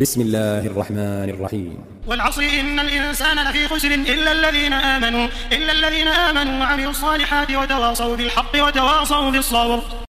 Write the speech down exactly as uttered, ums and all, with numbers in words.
بسم الله الرحمن الرحيم. والعصر إن الإنسان لفي خسر إلا الذين آمنوا إلا الذين آمنوا وعملوا الصالحات وتواصوا بالحق وتواصوا بالصبر.